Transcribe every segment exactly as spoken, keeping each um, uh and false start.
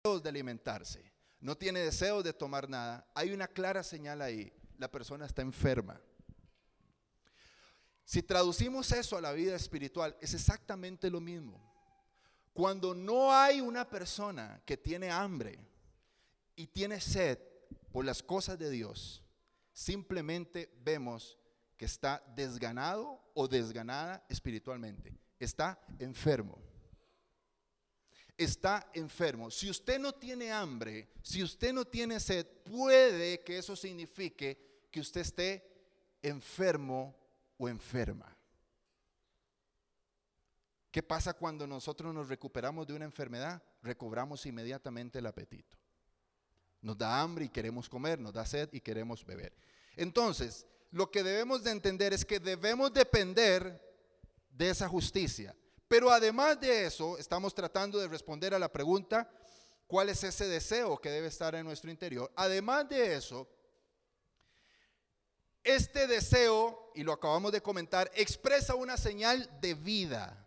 deseos de alimentarse, no tiene deseos de tomar nada, hay una clara señal ahí, la persona está enferma. Si traducimos eso a la vida espiritual, es exactamente lo mismo. Cuando no hay una persona que tiene hambre y tiene sed por las cosas de Dios, simplemente vemos que está desganado o desganada espiritualmente, está enfermo. Está enfermo. Si usted no tiene hambre, si usted no tiene sed, puede que eso signifique que usted esté enfermo o enferma. ¿Qué pasa cuando nosotros nos recuperamos de una enfermedad? Recobramos inmediatamente el apetito. Nos da hambre y queremos comer, nos da sed y queremos beber. Entonces, lo que debemos de entender es que debemos depender de esa justicia. Pero además de eso, estamos tratando de responder a la pregunta, ¿cuál es ese deseo que debe estar en nuestro interior? Además de eso, este deseo, y lo acabamos de comentar, expresa una señal de vida.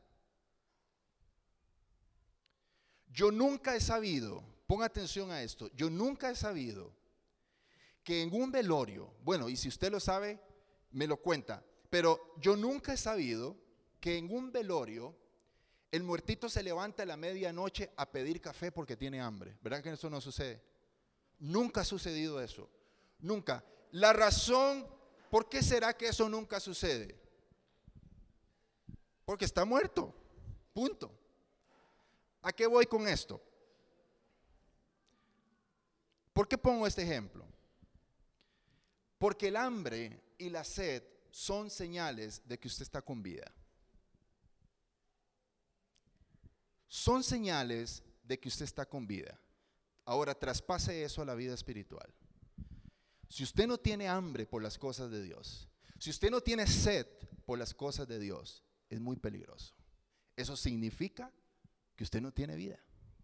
Yo nunca he sabido, ponga atención a esto, yo nunca he sabido que en un velorio, bueno, y si usted lo sabe, me lo cuenta, pero yo nunca he sabido que en un velorio el muertito se levanta a la medianoche a pedir café porque tiene hambre. ¿Verdad que eso no sucede? Nunca ha sucedido eso, nunca. La razón, ¿por qué será que eso nunca sucede? Porque está muerto, punto. ¿A qué voy con esto? ¿Por qué pongo este ejemplo? Porque el hambre y la sed son señales de que usted está con vida. Son señales de que usted está con vida. Ahora traspase eso a la vida espiritual. Si usted no tiene hambre por las cosas de Dios, si usted no tiene sed por las cosas de Dios, es muy peligroso. Eso significa que usted no tiene vida.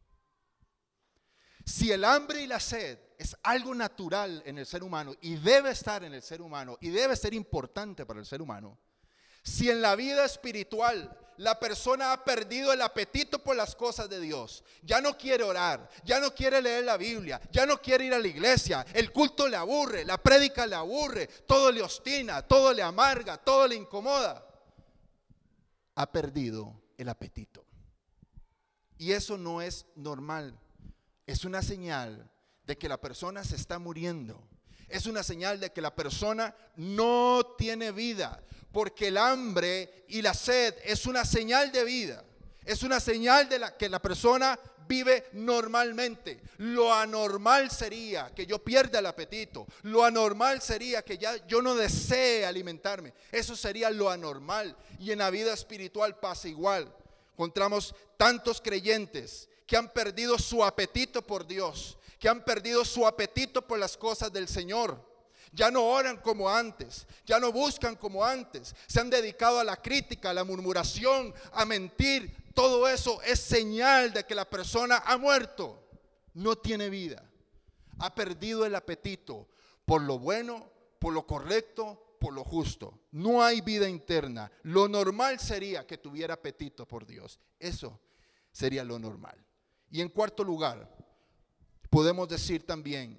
Si el hambre y la sed es algo natural en el ser humano y debe estar en el ser humano y debe ser importante para el ser humano, si en la vida espiritual la persona ha perdido el apetito por las cosas de Dios, ya no quiere orar, ya no quiere leer la Biblia, ya no quiere ir a la iglesia, el culto le aburre, la prédica le aburre, todo le obstina, todo le amarga, todo le incomoda, ha perdido el apetito. Y eso no es normal, es una señal de que la persona se está muriendo. Es una señal de que la persona no tiene vida, porque el hambre y la sed es una señal de vida. Es una señal de la que la persona vive normalmente. Lo anormal sería que yo pierda el apetito. Lo anormal sería que ya yo no desee alimentarme. Eso sería lo anormal. Y en la vida espiritual pasa igual. Encontramos tantos creyentes que han perdido su apetito por Dios, que han perdido su apetito por las cosas del Señor. Ya no oran como antes, ya no buscan como antes, se han dedicado a la crítica, a la murmuración, a mentir. Todo eso es señal de que la persona ha muerto, no tiene vida, ha perdido el apetito por lo bueno, por lo correcto, por lo justo. No hay vida interna. Lo normal sería que tuviera apetito por Dios. Eso sería lo normal. Y en cuarto lugar, podemos decir también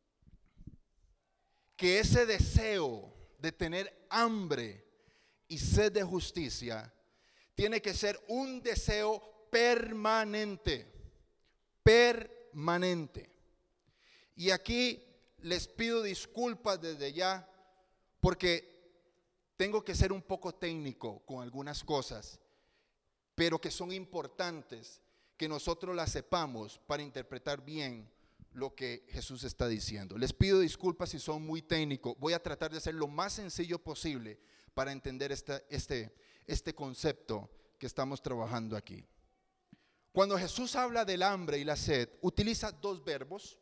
que ese deseo de tener hambre y sed de justicia tiene que ser un deseo permanente, permanente. Y aquí les pido disculpas desde ya porque tengo que ser un poco técnico con algunas cosas, pero que son importantes que nosotros las sepamos para interpretar bien lo que Jesús está diciendo. Les pido disculpas si son muy técnicos. Voy a tratar de hacer lo más sencillo posible para entender esta, este, este concepto que estamos trabajando aquí. Cuando Jesús habla del hambre y la sed, utiliza dos verbos.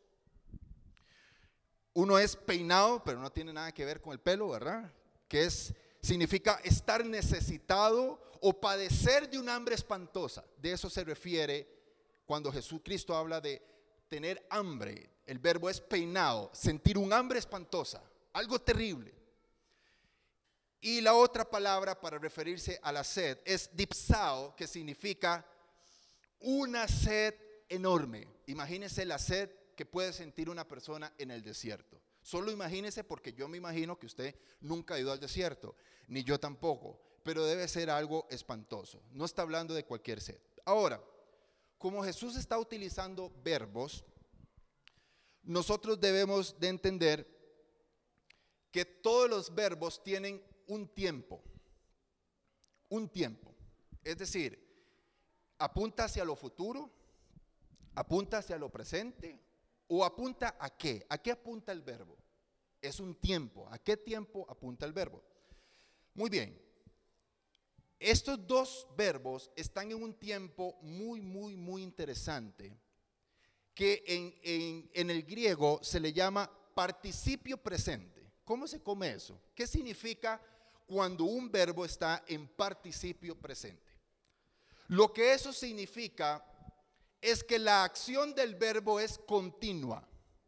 Uno es peinado, pero no tiene nada que ver con el pelo, ¿verdad? Que es, significa estar necesitado o padecer de un hambre espantosa. De eso se refiere cuando Jesucristo habla de tener hambre. El verbo es peinado, sentir un hambre espantosa, algo terrible. Y la otra palabra para referirse a la sed es dipsao, que significa una sed enorme. Imagínese la sed que puede sentir una persona en el desierto. Solo imagínese, porque yo me imagino que usted nunca ha ido al desierto, ni yo tampoco, pero debe ser algo espantoso. No está hablando de cualquier sed. Ahora, como Jesús está utilizando verbos, nosotros debemos de entender que todos los verbos tienen un tiempo, un tiempo. Es decir, apunta hacia lo futuro, apunta hacia lo presente, o apunta a qué. ¿A qué apunta el verbo? Es un tiempo. ¿A qué tiempo apunta el verbo? Muy bien. Estos dos verbos están en un tiempo muy, muy, muy interesante, que en, en, en el griego se le llama participio presente. ¿Cómo se come eso? ¿Qué significa cuando un verbo está en participio presente? Lo que eso significa es que la acción del verbo es continua.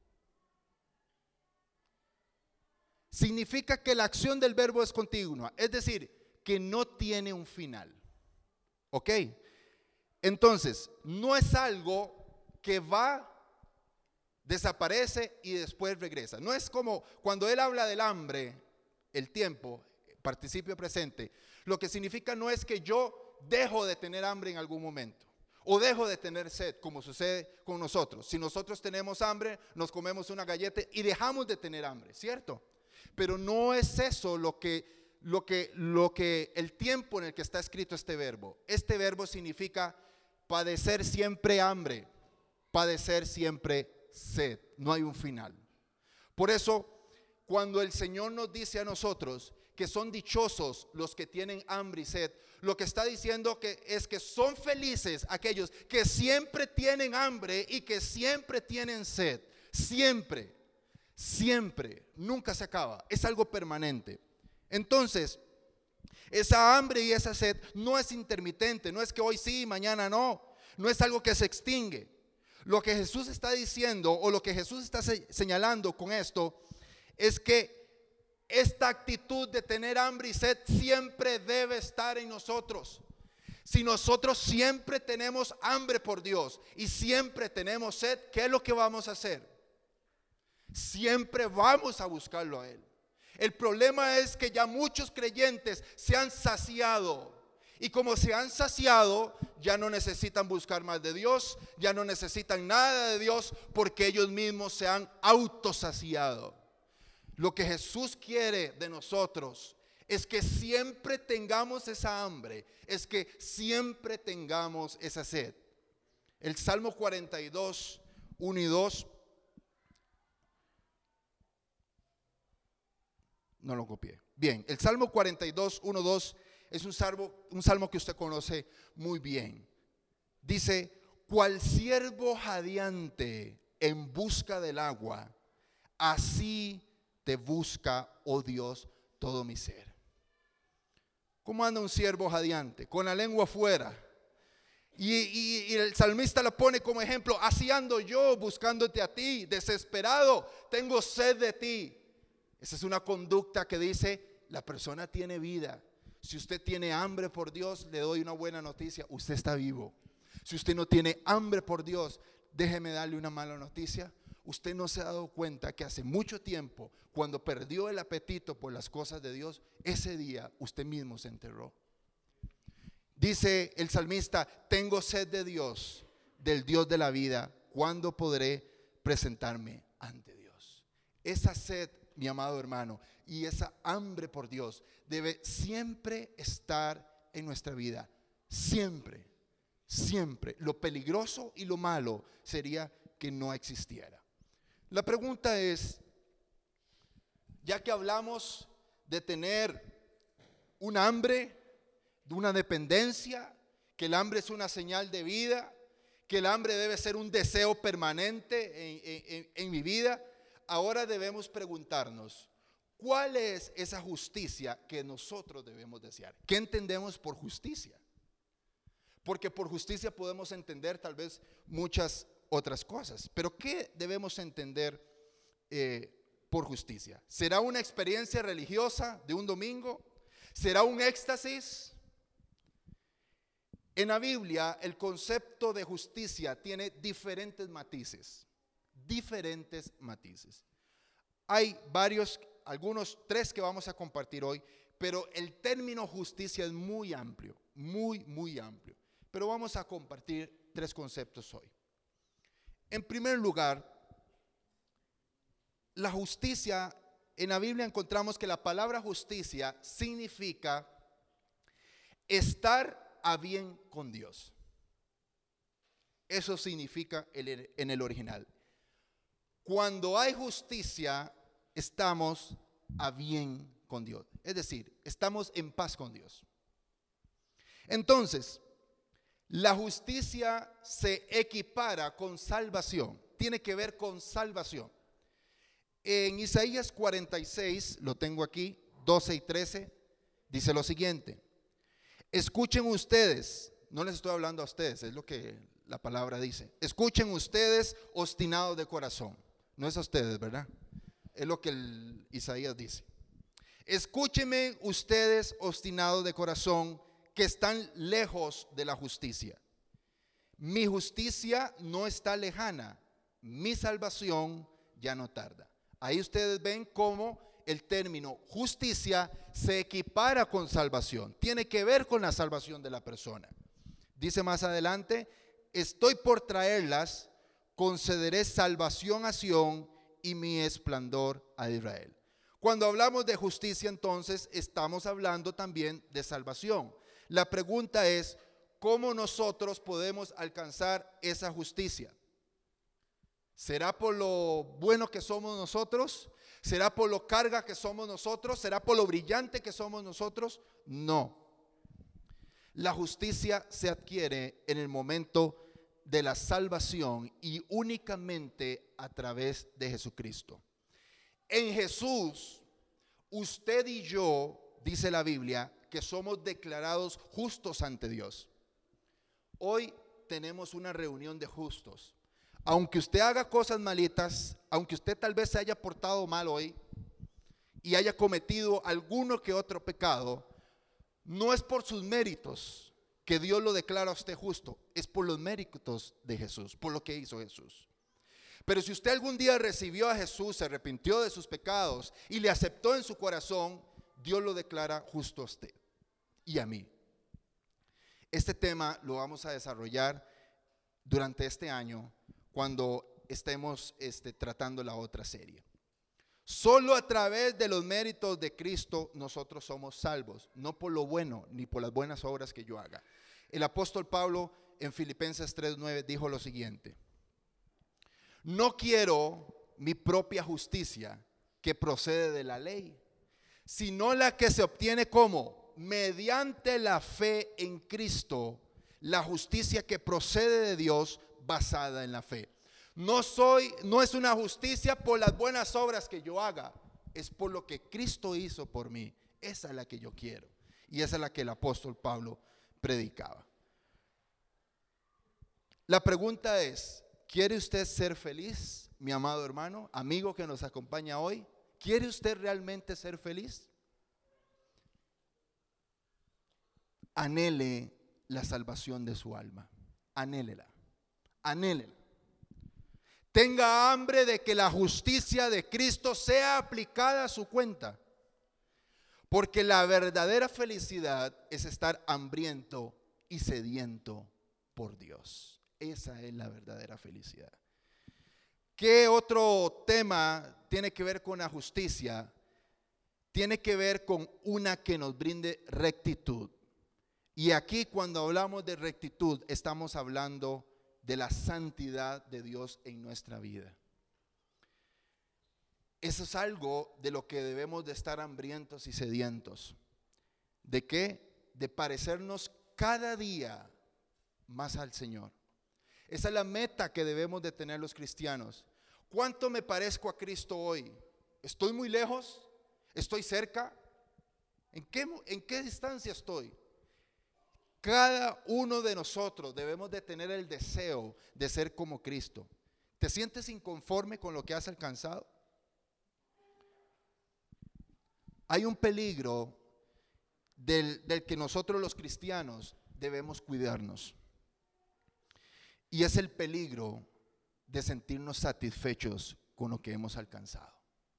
Significa que la acción del verbo es continua, es decir, que no tiene un final. ¿Ok? Entonces, no es algo que va, desaparece y después regresa. No es como cuando él habla del hambre, el tiempo, participio presente. Lo que significa no es que yo dejo de tener hambre en algún momento o dejo de tener sed, como sucede con nosotros. Si nosotros tenemos hambre, nos comemos una galleta y dejamos de tener hambre, ¿cierto? Pero no es eso lo que, lo que, lo que, el tiempo en el que está escrito este verbo. Este verbo significa padecer siempre hambre, padecer siempre sed. No hay un final. Por eso, cuando el Señor nos dice a nosotros que son dichosos los que tienen hambre y sed, lo que está diciendo que es que son felices aquellos que siempre tienen hambre y que siempre tienen sed. Siempre, siempre, nunca se acaba, es algo permanente. Entonces, esa hambre y esa sed no es intermitente, no es que hoy sí, mañana no, no es algo que se extingue. Lo que Jesús está diciendo o lo que Jesús está señalando con esto es que esta actitud de tener hambre y sed siempre debe estar en nosotros. Si nosotros siempre tenemos hambre por Dios y siempre tenemos sed, ¿qué es lo que vamos a hacer? Siempre vamos a buscarlo a Él. El problema es que ya muchos creyentes se han saciado. Y como se han saciado, ya no necesitan buscar más de Dios, ya no necesitan nada de Dios, porque ellos mismos se han autosaciado. Lo que Jesús quiere de nosotros es que siempre tengamos esa hambre, es que siempre tengamos esa sed. El Salmo cuarenta y dos, uno y dos, no lo copié. Bien, el Salmo cuarenta y dos, uno, dos es un salmo, un salmo que usted conoce muy bien. Dice: cual siervo jadeante en busca del agua, así te busca, oh Dios, todo mi ser. ¿Cómo anda un siervo jadeante? Con la lengua afuera. Y, y, y el salmista lo pone como ejemplo: así ando yo buscándote a ti, desesperado, tengo sed de ti. Esa es una conducta que dice: la persona tiene vida. Si usted tiene hambre por Dios, le doy una buena noticia: usted está vivo. Si usted no tiene hambre por Dios, déjeme darle una mala noticia: usted no se ha dado cuenta que hace mucho tiempo, cuando perdió el apetito por las cosas de Dios, ese día usted mismo se enterró. Dice el salmista: tengo sed de Dios, del Dios de la vida. ¿Cuándo podré presentarme ante Dios? Esa sed, mi amado hermano, y esa hambre por Dios debe siempre estar en nuestra vida. Siempre, siempre. Lo peligroso y lo malo sería que no existiera. La pregunta es, ya que hablamos de tener un hambre, de una dependencia, que el hambre es una señal de vida, que el hambre debe ser un deseo permanente en, en, en mi vida, ahora debemos preguntarnos: ¿cuál es esa justicia que nosotros debemos desear? ¿Qué entendemos por justicia? Porque por justicia podemos entender tal vez muchas otras cosas, pero ¿qué debemos entender eh, por justicia? ¿Será una experiencia religiosa de un domingo? ¿Será un éxtasis? En la Biblia el concepto de justicia tiene diferentes matices, diferentes matices. Hay varios, algunos tres que vamos a compartir hoy, pero el término justicia es muy amplio, muy, muy amplio. Pero vamos a compartir tres conceptos hoy. En primer lugar, la justicia, en la Biblia encontramos que la palabra justicia significa estar a bien con Dios. Eso significa en el original. Cuando hay justicia, estamos a bien con Dios. Es decir, estamos en paz con Dios. Entonces, la justicia se equipara con salvación. Tiene que ver con salvación. En Isaías cuarenta y seis, lo tengo aquí, doce y trece, dice lo siguiente. Escuchen ustedes, no les estoy hablando a ustedes, es lo que la palabra dice. Escuchen ustedes, obstinados de corazón. No es a ustedes, ¿verdad? Es lo que el Isaías dice. Escúchenme ustedes, obstinados de corazón, que están lejos de la justicia. Mi justicia no está lejana, mi salvación ya no tarda. Ahí ustedes ven cómo el término justicia se equipara con salvación. Tiene que ver con la salvación de la persona. Dice más adelante, estoy por traerlas, concederé salvación a Sión y mi esplendor a Israel. Cuando hablamos de justicia, entonces estamos hablando también de salvación. La pregunta es, ¿cómo nosotros podemos alcanzar esa justicia? ¿Será por lo bueno que somos nosotros? ¿Será por lo carga que somos nosotros? ¿Será por lo brillante que somos nosotros? No. La justicia se adquiere en el momento de la salvación y únicamente a través de Jesucristo. En Jesús, usted y yo, dice la Biblia, que somos declarados justos ante Dios. Hoy tenemos una reunión de justos. Aunque usted haga cosas malitas, aunque usted tal vez se haya portado mal hoy y haya cometido alguno que otro pecado, no es por sus méritos que Dios lo declara a usted justo, es por los méritos de Jesús, por lo que hizo Jesús. Pero si usted algún día recibió a Jesús, se arrepintió de sus pecados y le aceptó en su corazón, Dios lo declara justo a usted y a mí. Este tema lo vamos a desarrollar durante este año cuando estemos este, tratando la otra serie. Solo a través de los méritos de Cristo nosotros somos salvos, no por lo bueno ni por las buenas obras que yo haga. El apóstol Pablo en Filipenses tres nueve dijo lo siguiente: no quiero mi propia justicia que procede de la ley, sino la que se obtiene como mediante la fe en Cristo, la justicia que procede de Dios basada en la fe. No soy, no es una justicia por las buenas obras que yo haga, es por lo que Cristo hizo por mí. Esa es la que yo quiero y esa es la que el apóstol Pablo predicaba. La pregunta es, ¿quiere usted ser feliz, mi amado hermano, amigo que nos acompaña hoy? ¿Quiere usted realmente ser feliz? Anhele la salvación de su alma. Anhélela. Anhélela. Tenga hambre de que la justicia de Cristo sea aplicada a su cuenta. Porque la verdadera felicidad es estar hambriento y sediento por Dios. Esa es la verdadera felicidad. ¿Qué otro tema tiene que ver con la justicia? Tiene que ver con una que nos brinde rectitud. Y aquí cuando hablamos de rectitud estamos hablando de la santidad de Dios en nuestra vida. Eso es algo de lo que debemos de estar hambrientos y sedientos. ¿De qué? De parecernos cada día más al Señor. Esa es la meta que debemos de tener los cristianos. ¿Cuánto me parezco a Cristo hoy? ¿Estoy muy lejos? ¿Estoy cerca? ¿En qué, en qué distancia estoy? Cada uno de nosotros debemos de tener el deseo de ser como Cristo. ¿Te sientes inconforme con lo que has alcanzado? Hay un peligro del, del que nosotros los cristianos debemos cuidarnos. Y es el peligro de sentirnos satisfechos con lo que hemos alcanzado.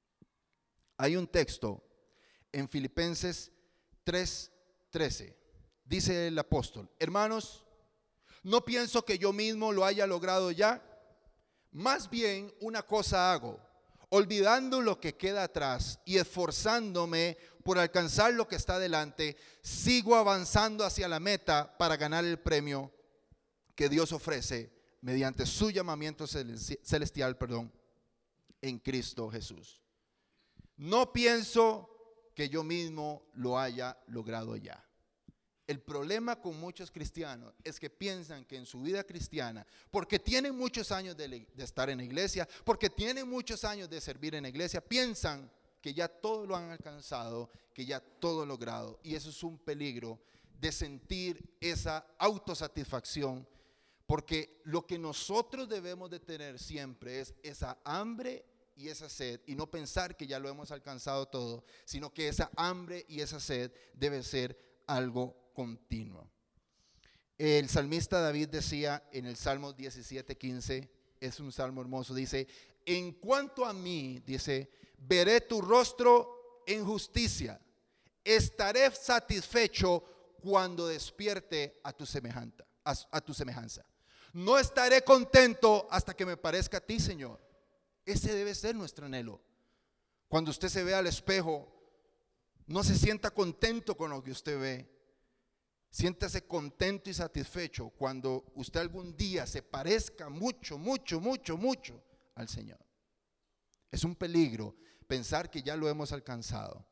Hay un texto en Filipenses tres trece. Dice el apóstol: hermanos, no pienso que yo mismo lo haya logrado ya. Más bien una cosa hago, olvidando lo que queda atrás y esforzándome por alcanzar lo que está delante, sigo avanzando hacia la meta para ganar el premio que Dios ofrece mediante su llamamiento celestial, perdón, en Cristo Jesús. No pienso que yo mismo lo haya logrado ya. El problema con muchos cristianos es que piensan que en su vida cristiana, porque tienen muchos años de, de estar en la iglesia, porque tienen muchos años de servir en la iglesia, piensan que ya todo lo han alcanzado, que ya todo logrado. Y eso es un peligro de sentir esa autosatisfacción, porque lo que nosotros debemos de tener siempre es esa hambre y esa sed, y no pensar que ya lo hemos alcanzado todo, sino que esa hambre y esa sed debe ser algo continuo. El salmista David decía en el Salmo diecisiete quince, es un salmo hermoso, dice: en cuanto a mí, dice, veré tu rostro en justicia, estaré satisfecho cuando despierte a tu semejanza, a, a tu semejanza. No estaré contento hasta que me parezca a ti, Señor. Ese debe ser nuestro anhelo. Cuando usted se ve al espejo, no se sienta contento con lo que usted ve. Siéntase contento y satisfecho cuando usted algún día se parezca mucho, mucho, mucho, mucho al Señor. Es un peligro pensar que ya lo hemos alcanzado.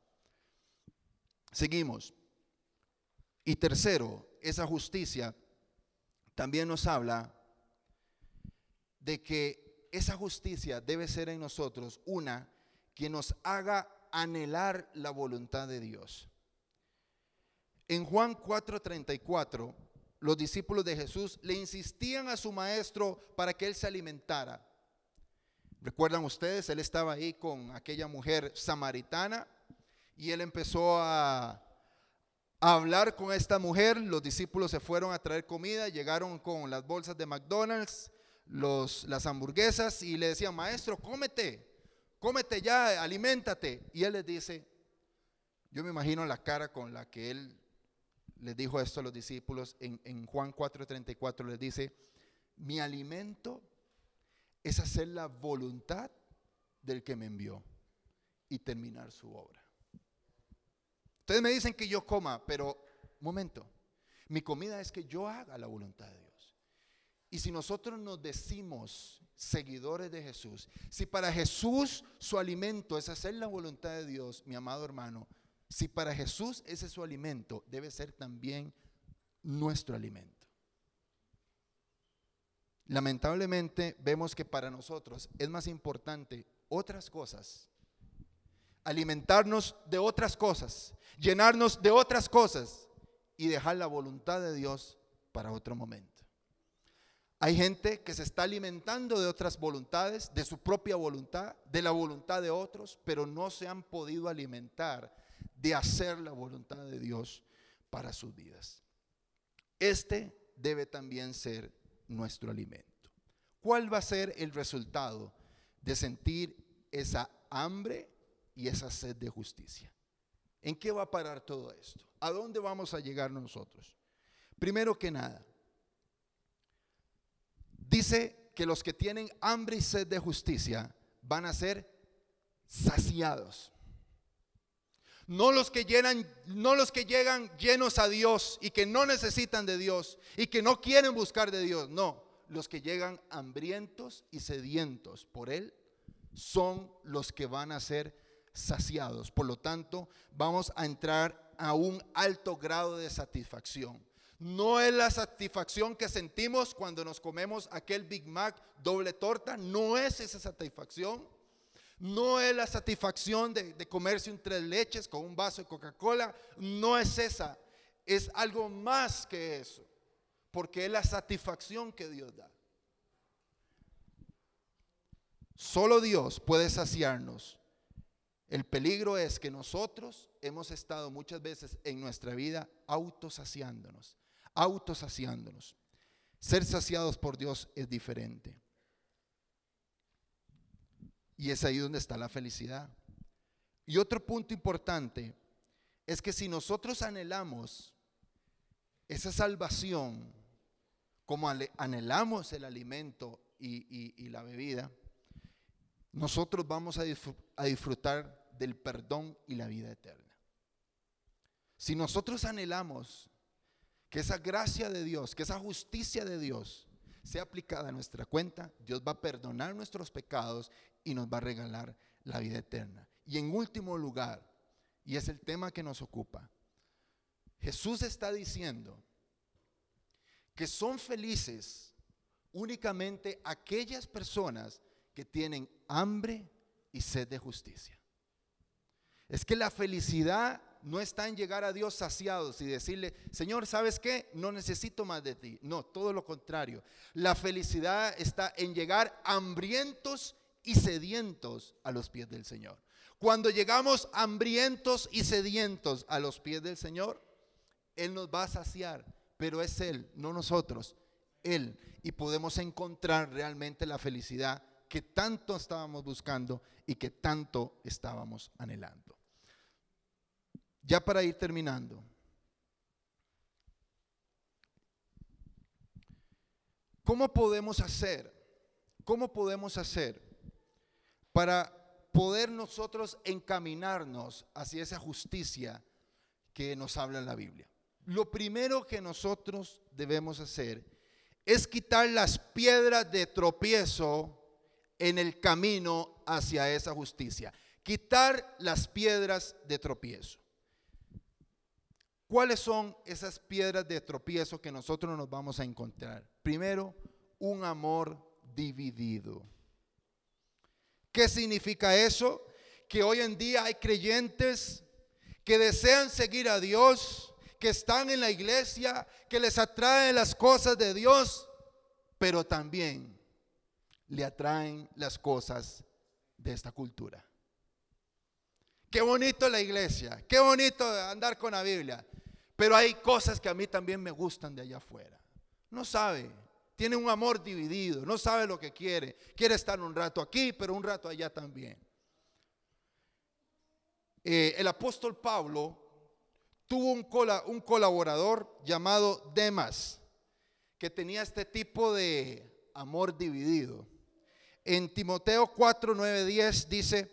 Seguimos. Y tercero, esa justicia también nos habla de que esa justicia debe ser en nosotros una que nos haga anhelar la voluntad de Dios. En Juan cuatro treinta y cuatro, los discípulos de Jesús le insistían a su maestro para que él se alimentara. ¿Recuerdan ustedes? Él estaba ahí con aquella mujer samaritana y él empezó a, a hablar con esta mujer. Los discípulos se fueron a traer comida, llegaron con las bolsas de McDonald's, los, las hamburguesas, y le decían: maestro, cómete, cómete ya, aliméntate. Y él les dice, yo me imagino la cara con la que él les dijo esto a los discípulos en, en Juan cuatro treinta y cuatro, les dice: mi alimento es hacer la voluntad del que me envió y terminar su obra. Ustedes me dicen que yo coma, pero un momento, mi comida es que yo haga la voluntad de Dios. Y si nosotros nos decimos seguidores de Jesús, si para Jesús su alimento es hacer la voluntad de Dios, mi amado hermano, si para Jesús ese es su alimento, debe ser también nuestro alimento. Lamentablemente vemos que para nosotros es más importante otras cosas, alimentarnos de otras cosas, llenarnos de otras cosas y dejar la voluntad de Dios para otro momento. Hay gente que se está alimentando de otras voluntades, de su propia voluntad, de la voluntad de otros, pero no se han podido alimentar de hacer la voluntad de Dios para sus vidas. Este debe también ser nuestro alimento. ¿Cuál va a ser el resultado de sentir esa hambre y esa sed de justicia? ¿En qué va a parar todo esto? ¿A dónde vamos a llegar nosotros? Primero que nada, dice que los que tienen hambre y sed de justicia van a ser saciados. No los que llenan, no los que llegan llenos a Dios y que no necesitan de Dios y que no quieren buscar de Dios. No, los que llegan hambrientos y sedientos por Él son los que van a ser saciados. Por lo tanto, vamos a entrar a un alto grado de satisfacción. No es la satisfacción que sentimos cuando nos comemos aquel Big Mac doble torta, no es esa satisfacción. No es la satisfacción de, de comerse un tres leches con un vaso de Coca-Cola, no es esa, es algo más que eso, porque es la satisfacción que Dios da. Solo Dios puede saciarnos. El peligro es que nosotros hemos estado muchas veces en nuestra vida autosaciándonos, autosaciándonos. Ser saciados por Dios es diferente. Y es ahí donde está la felicidad. Y otro punto importante es que si nosotros anhelamos esa salvación, como anhelamos el alimento y, y, y la bebida, nosotros vamos a disfrutar del perdón y la vida eterna. Si nosotros anhelamos que esa gracia de Dios, que esa justicia de Dios sea aplicada a nuestra cuenta, Dios va a perdonar nuestros pecados y nos va a regalar la vida eterna. Y en último lugar, y es el tema que nos ocupa, Jesús está diciendo que son felices únicamente aquellas personas que tienen hambre y sed de justicia. Es que la felicidad no está en llegar a Dios saciados y decirle: Señor, ¿sabes qué? No necesito más de ti. No, todo lo contrario. La felicidad está en llegar hambrientos y sedientos a los pies del Señor. Cuando llegamos hambrientos y sedientos a los pies del Señor, Él nos va a saciar, pero es Él, no nosotros, Él. Y podemos encontrar realmente la felicidad que tanto estábamos buscando y que tanto estábamos anhelando. Ya para ir terminando, ¿cómo podemos hacer? ¿Cómo podemos hacer para poder nosotros encaminarnos hacia esa justicia que nos habla en la Biblia? Lo primero que nosotros debemos hacer es quitar las piedras de tropiezo en el camino hacia esa justicia. Quitar las piedras de tropiezo. ¿Cuáles son esas piedras de tropiezo que nosotros nos vamos a encontrar? Primero, un amor dividido. ¿Qué significa eso? Que hoy en día hay creyentes que desean seguir a Dios, que están en la iglesia, que les atraen las cosas de Dios, pero también le atraen las cosas de esta cultura. Qué bonito la iglesia, qué bonito andar con la Biblia, pero hay cosas que a mí también me gustan de allá afuera. No sabe, tiene un amor dividido, no sabe lo que quiere. Quiere estar un rato aquí, pero un rato allá también. Eh, el apóstol Pablo tuvo un, cola, un colaborador llamado Demas, que tenía este tipo de amor dividido. En Timoteo cuatro, nueve, diez dice,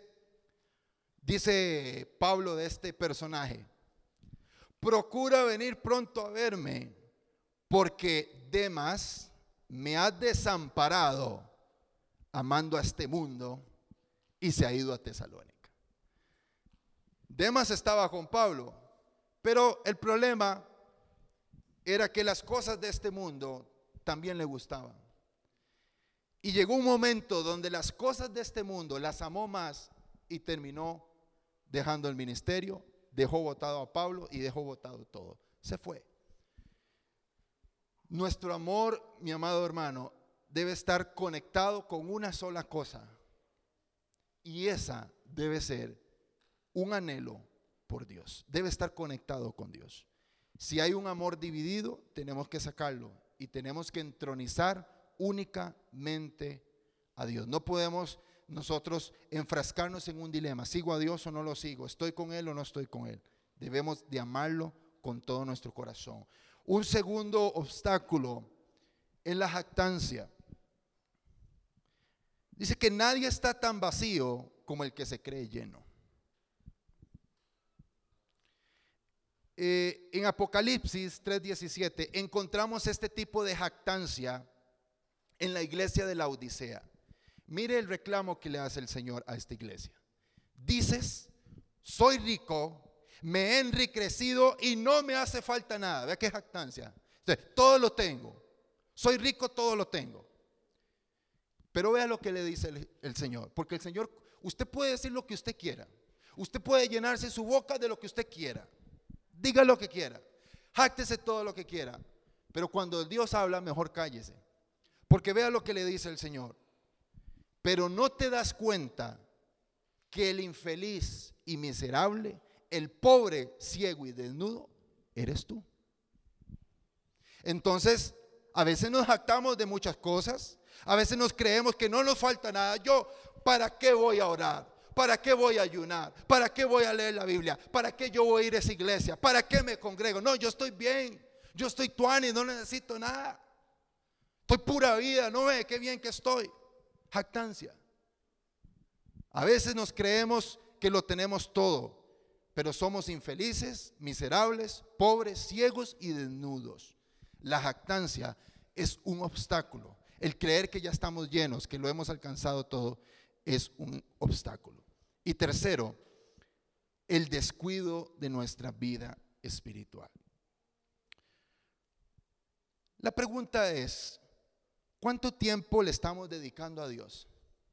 dice Pablo de este personaje: procura venir pronto a verme, porque Demas me ha desamparado amando a este mundo y se ha ido a Tesalónica. Demas estaba con Pablo, pero el problema era que las cosas de este mundo también le gustaban. Y llegó un momento donde las cosas de este mundo las amó más y terminó dejando el ministerio, dejó botado a Pablo y dejó botado todo. Se fue. Nuestro amor, mi amado hermano, debe estar conectado con una sola cosa. Y esa debe ser un anhelo por Dios. Debe estar conectado con Dios. Si hay un amor dividido, tenemos que sacarlo y tenemos que entronizar únicamente a Dios. No podemos nosotros enfrascarnos en un dilema: ¿sigo a Dios o no lo sigo? ¿Estoy con Él o no estoy con Él? Debemos de amarlo con todo nuestro corazón. Un segundo obstáculo es la jactancia. Dice que nadie está tan vacío como el que se cree lleno. Eh, en Apocalipsis tres diecisiete encontramos este tipo de jactancia en la iglesia de la Odisea. Mire el reclamo que le hace el Señor a esta iglesia. Dices: soy rico, me he enriquecido y no me hace falta nada. Vea qué jactancia. Entonces, todo lo tengo. Soy rico, todo lo tengo. Pero vea lo que le dice el, el Señor. Porque el Señor, usted puede decir lo que usted quiera. Usted puede llenarse su boca de lo que usted quiera. Diga lo que quiera. Jáctese todo lo que quiera. Pero cuando Dios habla, mejor cállese. Porque vea lo que le dice el Señor. Pero no te das cuenta que el infeliz y miserable, el pobre, ciego y desnudo, eres tú. Entonces, a veces nos jactamos de muchas cosas. A veces nos creemos que no nos falta nada. Yo, ¿para qué voy a orar? ¿Para qué voy a ayunar? ¿Para qué voy a leer la Biblia? ¿Para qué yo voy a ir a esa iglesia? ¿Para qué me congrego? No, yo estoy bien. Yo estoy tuani, no necesito nada. Estoy pura vida, no ve qué bien que estoy. Jactancia. A veces nos creemos que lo tenemos todo, pero somos infelices, miserables, pobres, ciegos y desnudos. La jactancia es un obstáculo. El creer que ya estamos llenos, que lo hemos alcanzado todo, es un obstáculo. Y tercero, el descuido de nuestra vida espiritual. La pregunta es, ¿cuánto tiempo le estamos dedicando a Dios?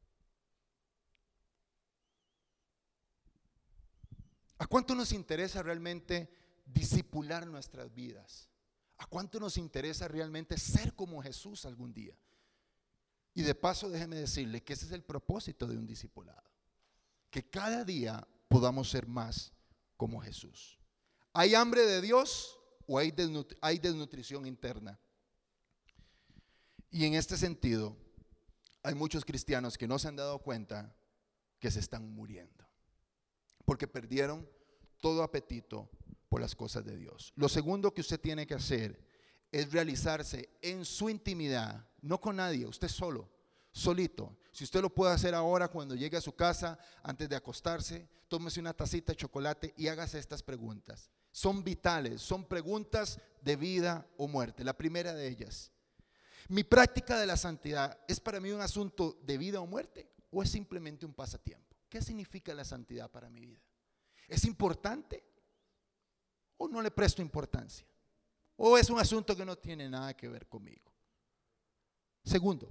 ¿A cuánto nos interesa realmente discipular nuestras vidas? ¿A cuánto nos interesa realmente ser como Jesús algún día? Y de paso déjeme decirle que ese es el propósito de un discipulado. Que cada día podamos ser más como Jesús. ¿Hay hambre de Dios o hay, desnut- hay desnutrición interna? Y en este sentido, hay muchos cristianos que no se han dado cuenta que se están muriendo. Porque perdieron todo apetito por las cosas de Dios. Lo segundo que usted tiene que hacer es realizarse en su intimidad, no con nadie, usted solo, solito. Si usted lo puede hacer ahora cuando llegue a su casa, antes de acostarse, tómese una tacita de chocolate y hágase estas preguntas. Son vitales, son preguntas de vida o muerte. La primera de ellas, ¿mi práctica de la santidad es para mí un asunto de vida o muerte o es simplemente un pasatiempo? ¿Qué significa la santidad para mi vida? ¿Es importante o no le presto importancia? ¿O es un asunto que no tiene nada que ver conmigo? Segundo,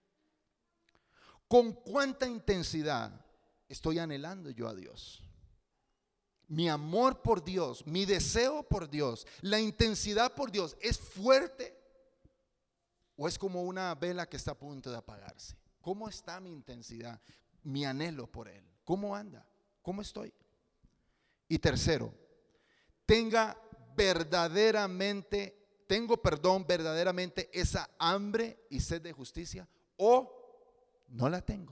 ¿con cuánta intensidad estoy anhelando yo a Dios? Mi amor por Dios, mi deseo por Dios, la intensidad por Dios, ¿es fuerte o es como una vela que está a punto de apagarse? ¿Cómo está mi intensidad, mi anhelo por Él? ¿Cómo anda? ¿Cómo estoy? Y tercero, tenga verdaderamente, tengo, perdón, verdaderamente esa hambre y sed de justicia o no la tengo.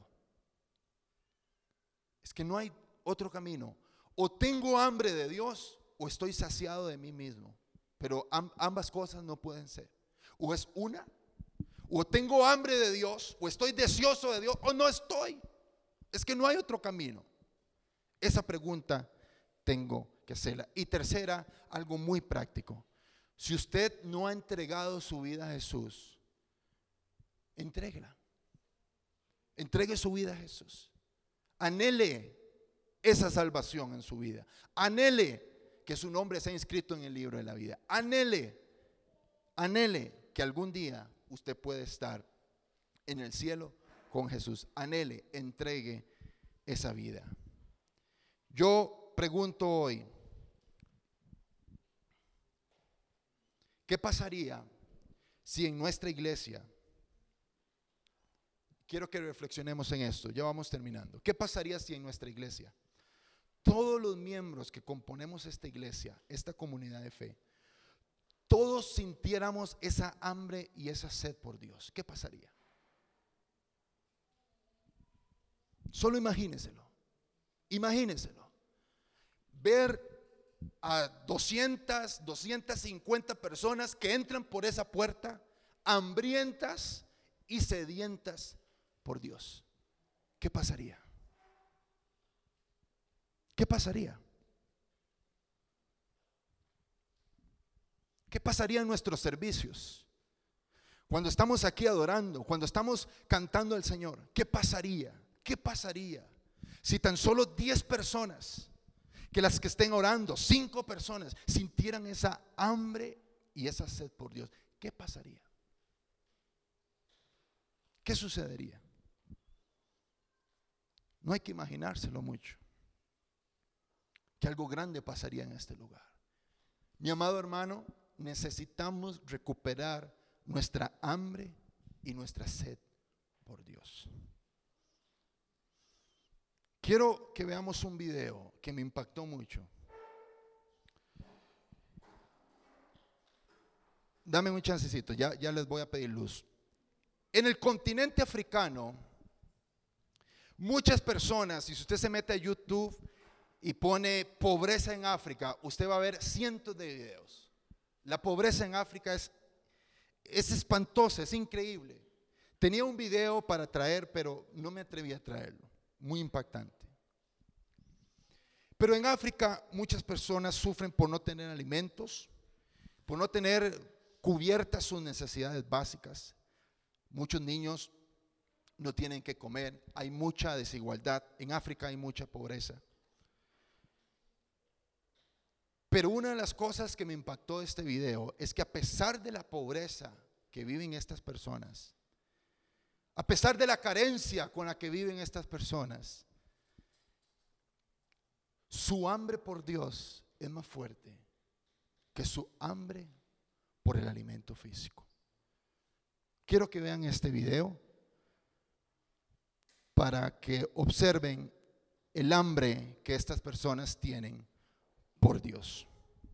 Es que no hay otro camino. O tengo hambre de Dios o estoy saciado de mí mismo. Pero ambas cosas no pueden ser. O es una, o tengo hambre de Dios, o estoy deseoso de Dios, o no estoy. Es que no hay otro camino. Esa pregunta tengo que hacerla. Y tercera, algo muy práctico. Si usted no ha entregado su vida a Jesús, entréguela. Entregue su vida a Jesús. Anhele esa salvación en su vida. Anhele que su nombre sea inscrito en el libro de la vida. Anhele, anhele que algún día usted puede estar en el cielo con Jesús. Anhele, entregue esa vida. Yo pregunto hoy, ¿qué pasaría si en nuestra iglesia, quiero que reflexionemos en esto, ya vamos terminando, ¿qué pasaría si en nuestra iglesia todos los miembros que componemos esta iglesia, esta comunidad de fe, todos sintiéramos esa hambre y esa sed por Dios? ¿Qué pasaría? Solo imagíneselo, imagíneselo. Ver a doscientas, doscientas cincuenta personas que entran por esa puerta hambrientas y sedientas por Dios. ¿Qué pasaría? ¿Qué pasaría? ¿Qué pasaría en nuestros servicios? Cuando estamos aquí adorando, cuando estamos cantando al Señor, ¿qué pasaría? ¿Qué pasaría si tan solo diez personas, que las que estén orando, cinco personas, sintieran esa hambre y esa sed por Dios? ¿Qué pasaría? ¿Qué sucedería? No hay que imaginárselo mucho, que algo grande pasaría en este lugar. Mi amado hermano, necesitamos recuperar nuestra hambre y nuestra sed por Dios. Quiero que veamos un video que me impactó mucho. dame un chancecito, ya, ya les voy a pedir luz. En el continente africano, muchas personas, y si usted se mete a YouTube y pone pobreza en África, usted va a ver cientos de videos. La pobreza en África es, es espantosa, es increíble. Tenía un video para traer, pero no me atreví a traerlo. Muy impactante. Pero en África muchas personas sufren por no tener alimentos, por no tener cubiertas sus necesidades básicas. Muchos niños no tienen que comer, hay mucha desigualdad, en África hay mucha pobreza. Pero una de las cosas que me impactó de este video es que a pesar de la pobreza que viven estas personas, a pesar de la carencia con la que viven estas personas, su hambre por Dios es más fuerte que su hambre por el alimento físico. Quiero que vean este video para que observen el hambre que estas personas tienen por Dios.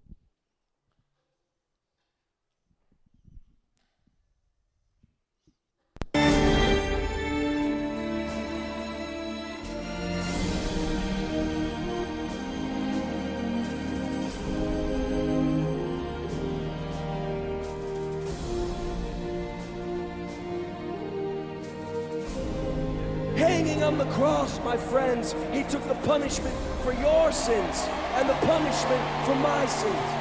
Hanging on the cross, my friends, he took the punishment for your sins and the punishment for my sins.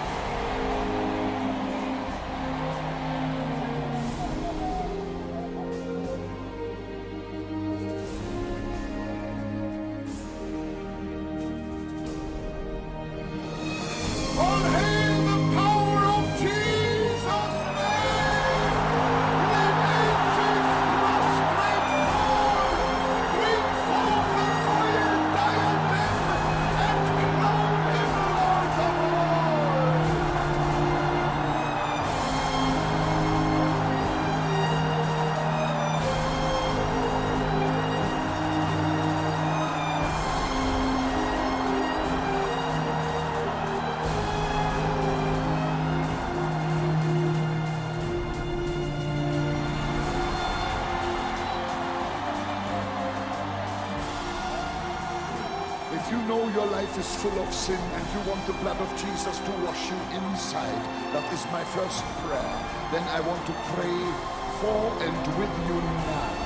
If you know your life is full of sin and you want the blood of Jesus to wash you inside, that is my first prayer. Then I want to pray for and with you now.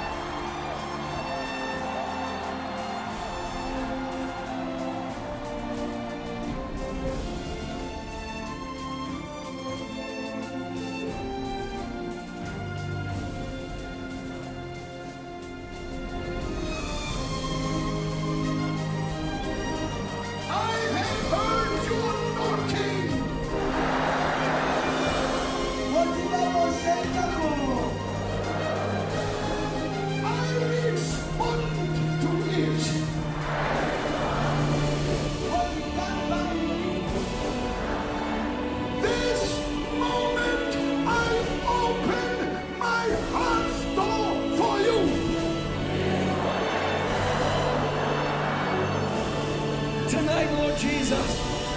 Tonight, Lord Jesus,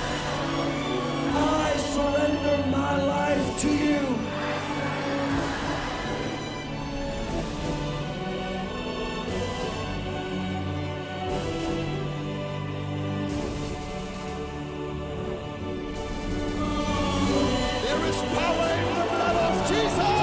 I surrender my life to you. There is power in the blood of Jesus.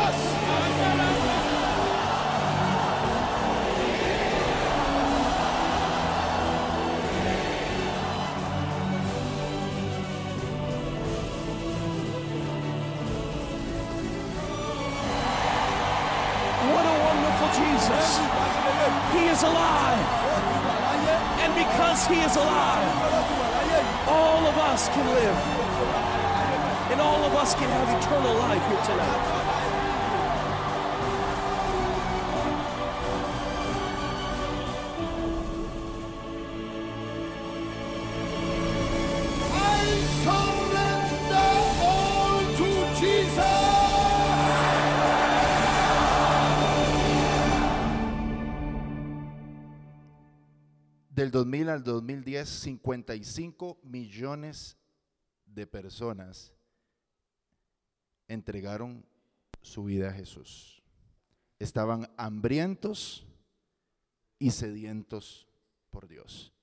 Jesus, he is alive, and because he is alive, all of us can live, and all of us can have eternal life here tonight. Del dos mil al dos mil diez, cincuenta y cinco millones de personas entregaron su vida a Jesús. Estaban hambrientos y sedientos por Dios.